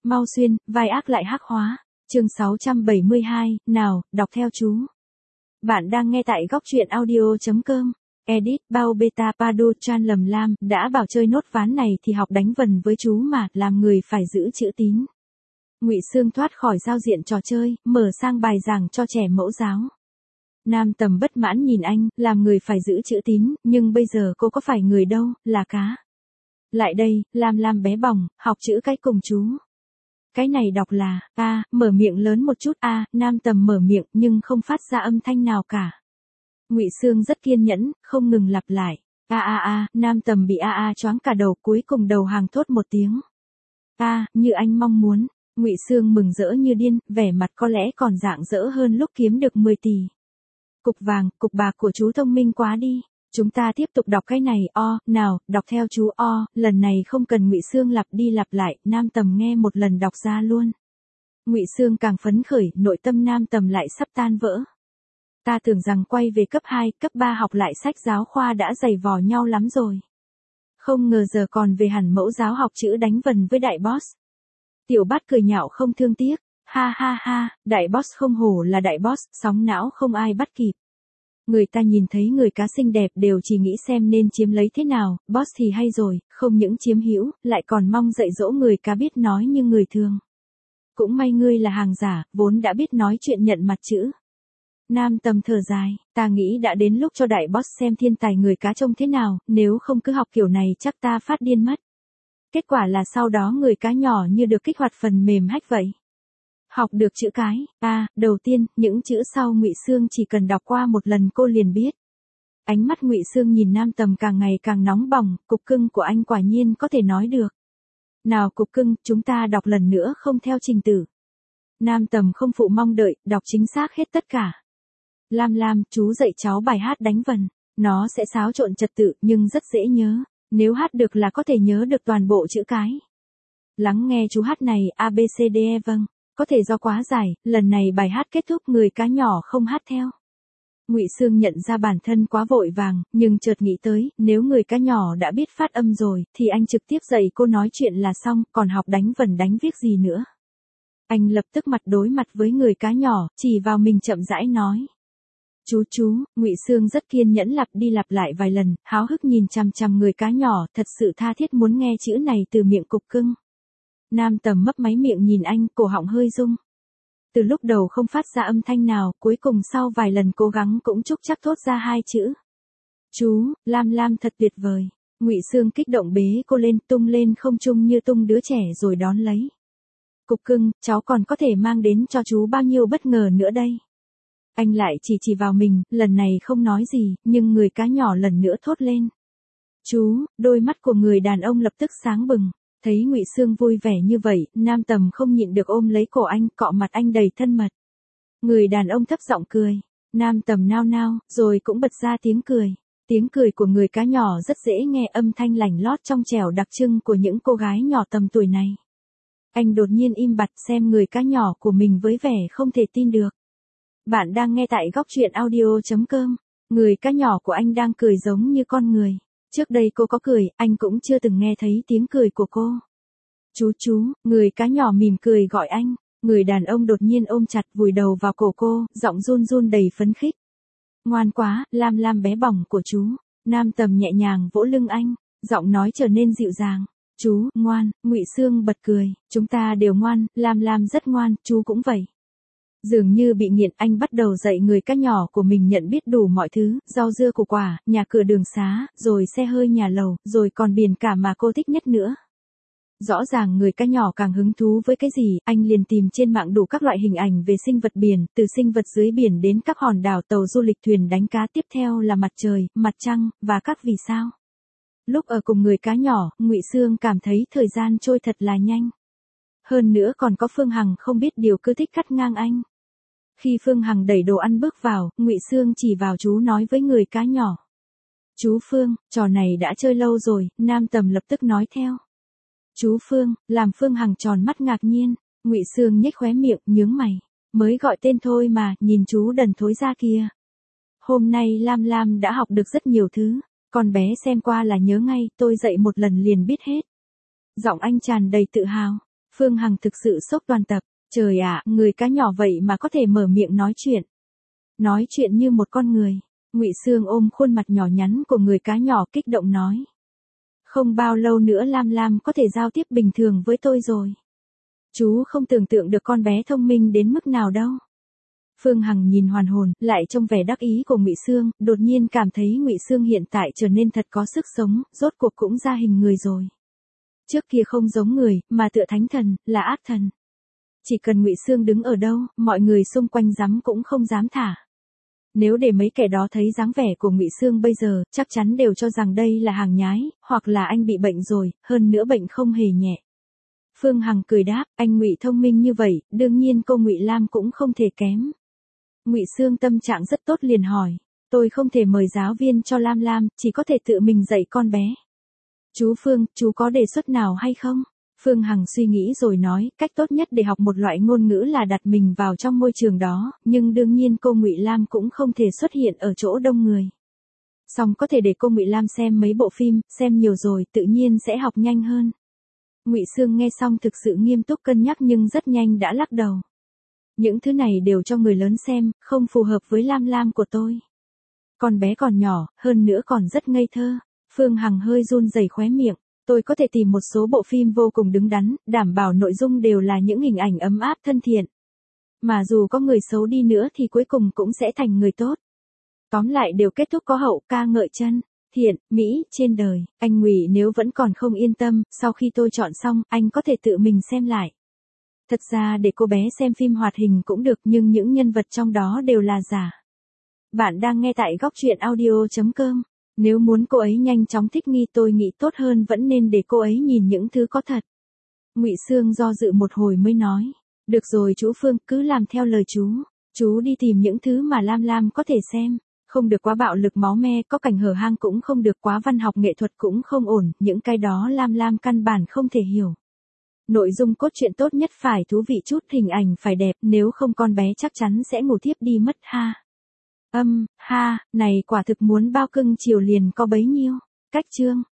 Mau xuyên, vai ác lại hắc hóa. Chương 672, nào, đọc theo chú. Bạn đang nghe tại góc truyện audio.com. Edit, bao beta padu chan lầm lam, đã bảo chơi nốt ván này thì học đánh vần với chú mà, làm người phải giữ chữ tín. Ngụy Sương thoát khỏi giao diện trò chơi, mở sang bài giảng cho trẻ mẫu giáo. Nam Tầm bất mãn nhìn anh, làm người phải giữ chữ tín, nhưng bây giờ cô có phải người đâu, là cá. Lại đây, Lam bé bỏng, học chữ cái cùng chú. Cái này đọc là, mở miệng lớn một chút, Nam Tầm mở miệng nhưng không phát ra âm thanh nào cả. Ngụy Sương rất kiên nhẫn, không ngừng lặp lại. Nam Tầm bị choáng cả đầu, cuối cùng đầu hàng thốt một tiếng. Như anh mong muốn. Ngụy Sương mừng rỡ như điên, vẻ mặt có lẽ còn rạng rỡ hơn lúc kiếm được 10 tỷ. Cục vàng, cục bạc của chú thông minh quá đi. Chúng ta tiếp tục đọc cái này, nào, đọc theo chú, lần này không cần Ngụy Sương lặp đi lặp lại, Nam Tầm nghe một lần đọc ra luôn. Ngụy Sương càng phấn khởi, nội tâm Nam Tầm lại sắp tan vỡ. Ta tưởng rằng quay về cấp 2, cấp 3 học lại sách giáo khoa đã dày vò nhau lắm rồi. Không ngờ giờ còn về hẳn mẫu giáo học chữ đánh vần với đại boss. Tiểu Bát cười nhạo không thương tiếc, ha, đại boss không hổ là đại boss, sóng não không ai bắt kịp. Người ta nhìn thấy người cá xinh đẹp đều chỉ nghĩ xem nên chiếm lấy thế nào, boss thì hay rồi, không những chiếm hữu, lại còn mong dạy dỗ người cá biết nói như người thường. Cũng may ngươi là hàng giả, vốn đã biết nói chuyện nhận mặt chữ. Nam Tầm thở dài, ta nghĩ đã đến lúc cho đại boss xem thiên tài người cá trông thế nào, nếu không cứ học kiểu này chắc ta phát điên mất. Kết quả là sau đó người cá nhỏ như được kích hoạt phần mềm hack vậy. Học được chữ cái, đầu tiên, những chữ sau Ngụy Sương chỉ cần đọc qua một lần cô liền biết. Ánh mắt Ngụy Sương nhìn Nam Tầm càng ngày càng nóng bỏng, cục cưng của anh quả nhiên có thể nói được. Nào cục cưng, chúng ta đọc lần nữa không theo trình tự. Nam Tầm không phụ mong đợi, đọc chính xác hết tất cả. Lam, chú dạy cháu bài hát đánh vần. Nó sẽ xáo trộn trật tự nhưng rất dễ nhớ. Nếu hát được là có thể nhớ được toàn bộ chữ cái. Lắng nghe chú hát này, ABCDE vâng. Có thể do quá dài, lần này bài hát kết thúc người cá nhỏ không hát theo. Ngụy Sương nhận ra bản thân quá vội vàng, nhưng chợt nghĩ tới, nếu người cá nhỏ đã biết phát âm rồi, thì anh trực tiếp dạy cô nói chuyện là xong, còn học đánh vần đánh viết gì nữa. Anh lập tức mặt đối mặt với người cá nhỏ, chỉ vào mình chậm rãi nói. Chú, Ngụy Sương rất kiên nhẫn lặp đi lặp lại vài lần, háo hức nhìn chằm chằm người cá nhỏ, thật sự tha thiết muốn nghe chữ này từ miệng cục cưng. Nam Tầm mấp máy miệng nhìn anh, cổ họng hơi rung. Từ lúc đầu không phát ra âm thanh nào, cuối cùng sau vài lần cố gắng cũng trúc chắc thốt ra hai chữ. Chú, Lam thật tuyệt vời. Ngụy Sương kích động bế cô lên, tung lên không trung như tung đứa trẻ rồi đón lấy. Cục cưng, cháu còn có thể mang đến cho chú bao nhiêu bất ngờ nữa đây. Anh lại chỉ vào mình, lần này không nói gì, nhưng người cá nhỏ lần nữa thốt lên. Chú, đôi mắt của người đàn ông lập tức sáng bừng. Thấy Ngụy Sương vui vẻ như vậy, Nam Tầm không nhịn được ôm lấy cổ anh, cọ mặt anh đầy thân mật. Người đàn ông thấp giọng cười. Nam Tầm nao, rồi cũng bật ra tiếng cười. Tiếng cười của người cá nhỏ rất dễ nghe, âm thanh lảnh lót trong trẻo đặc trưng của những cô gái nhỏ tầm tuổi này. Anh đột nhiên im bặt xem người cá nhỏ của mình với vẻ không thể tin được. Bạn đang nghe tại góc truyện audio.com. Người cá nhỏ của anh đang cười giống như con người. Trước đây cô có cười, anh cũng chưa từng nghe thấy tiếng cười của cô. Chú, người cá nhỏ mỉm cười gọi anh. Người đàn ông đột nhiên ôm chặt vùi đầu vào cổ cô, giọng run đầy phấn khích. Ngoan quá, Lam bé bỏng của chú. Nam Tầm nhẹ nhàng vỗ lưng anh, giọng nói trở nên dịu dàng. Chú, ngoan, Ngụy Sương bật cười. Chúng ta đều ngoan, Lam rất ngoan, chú cũng vậy. Dường như bị nghiện, anh bắt đầu dạy người cá nhỏ của mình nhận biết đủ mọi thứ, rau dưa củ quả, nhà cửa đường xá, rồi xe hơi nhà lầu, rồi còn biển cả mà cô thích nhất nữa. Rõ ràng người cá nhỏ càng hứng thú với cái gì, anh liền tìm trên mạng đủ các loại hình ảnh về sinh vật biển, từ sinh vật dưới biển đến các hòn đảo, tàu du lịch, thuyền đánh cá, tiếp theo là mặt trời, mặt trăng, và các vì sao. Lúc ở cùng người cá nhỏ, Ngụy Sương cảm thấy thời gian trôi thật là nhanh. Hơn nữa còn có Phương Hằng không biết điều cứ thích cắt ngang anh. Khi Phương Hằng đẩy đồ ăn bước vào, Ngụy Sương chỉ vào chú nói với người cá nhỏ. Chú Phương, trò này đã chơi lâu rồi, Nam Tầm lập tức nói theo. Chú Phương, làm Phương Hằng tròn mắt ngạc nhiên, Ngụy Sương nhếch khóe miệng, nhướng mày. Mới gọi tên thôi mà, nhìn chú đần thối ra kìa. Hôm nay Lam đã học được rất nhiều thứ, con bé xem qua là nhớ ngay, tôi dạy một lần liền biết hết. Giọng anh tràn đầy tự hào. Phương Hằng thực sự sốc toàn tập, trời ạ, người cá nhỏ vậy mà có thể mở miệng nói chuyện. Nói chuyện như một con người. Ngụy Sương ôm khuôn mặt nhỏ nhắn của người cá nhỏ kích động nói. Không bao lâu nữa Lam Lam có thể giao tiếp bình thường với tôi rồi. Chú không tưởng tượng được con bé thông minh đến mức nào đâu. Phương Hằng nhìn hoàn hồn, lại trông vẻ đắc ý của Ngụy Sương, đột nhiên cảm thấy Ngụy Sương hiện tại trở nên thật có sức sống, rốt cuộc cũng ra hình người rồi. Trước kia không giống người, mà tựa thánh thần, là ác thần. Chỉ cần Ngụy Sương đứng ở đâu, mọi người xung quanh dám cũng không dám thả. Nếu để mấy kẻ đó thấy dáng vẻ của Ngụy Sương bây giờ, chắc chắn đều cho rằng đây là hàng nhái, hoặc là anh bị bệnh rồi, hơn nữa bệnh không hề nhẹ. Phương Hằng cười đáp, anh Ngụy thông minh như vậy, đương nhiên cô Ngụy Lam cũng không thể kém. Ngụy Sương tâm trạng rất tốt liền hỏi, tôi không thể mời giáo viên cho Lam Lam, chỉ có thể tự mình dạy con bé. Chú Phương, chú có đề xuất nào hay không? Phương Hằng suy nghĩ rồi nói, cách tốt nhất để học một loại ngôn ngữ là đặt mình vào trong môi trường đó, nhưng đương nhiên cô Ngụy Lam cũng không thể xuất hiện ở chỗ đông người. Song có thể để cô Ngụy Lam xem mấy bộ phim, xem nhiều rồi tự nhiên sẽ học nhanh hơn. Ngụy Sương nghe xong thực sự nghiêm túc cân nhắc nhưng rất nhanh đã lắc đầu. Những thứ này đều cho người lớn xem, không phù hợp với Lam Lam của tôi. Con bé còn nhỏ, hơn nữa còn rất ngây thơ. Phương Hằng hơi run rẩy khóe miệng. Tôi có thể tìm một số bộ phim vô cùng đứng đắn, đảm bảo nội dung đều là những hình ảnh ấm áp thân thiện. Mà dù có người xấu đi nữa thì cuối cùng cũng sẽ thành người tốt. Tóm lại đều kết thúc có hậu ca ngợi chân, thiện, mỹ, trên đời. Anh Ngụy nếu vẫn còn không yên tâm, sau khi tôi chọn xong, anh có thể tự mình xem lại. Thật ra để cô bé xem phim hoạt hình cũng được nhưng những nhân vật trong đó đều là giả. Bạn đang nghe tại góc truyện audio.com. Nếu muốn cô ấy nhanh chóng thích nghi tôi nghĩ tốt hơn vẫn nên để cô ấy nhìn những thứ có thật. Ngụy Sương do dự một hồi mới nói. Được rồi chú Phương, cứ làm theo lời chú. Chú đi tìm những thứ mà Lam Lam có thể xem. Không được quá bạo lực máu me, có cảnh hở hang cũng không được, quá văn học nghệ thuật cũng không ổn, những cái đó Lam Lam căn bản không thể hiểu. Nội dung cốt truyện tốt nhất phải thú vị chút, hình ảnh phải đẹp, nếu không con bé chắc chắn sẽ ngủ thiếp đi mất ha. Ha, này quả thực muốn bao cưng chiều liền có bấy nhiêu. Cách chương.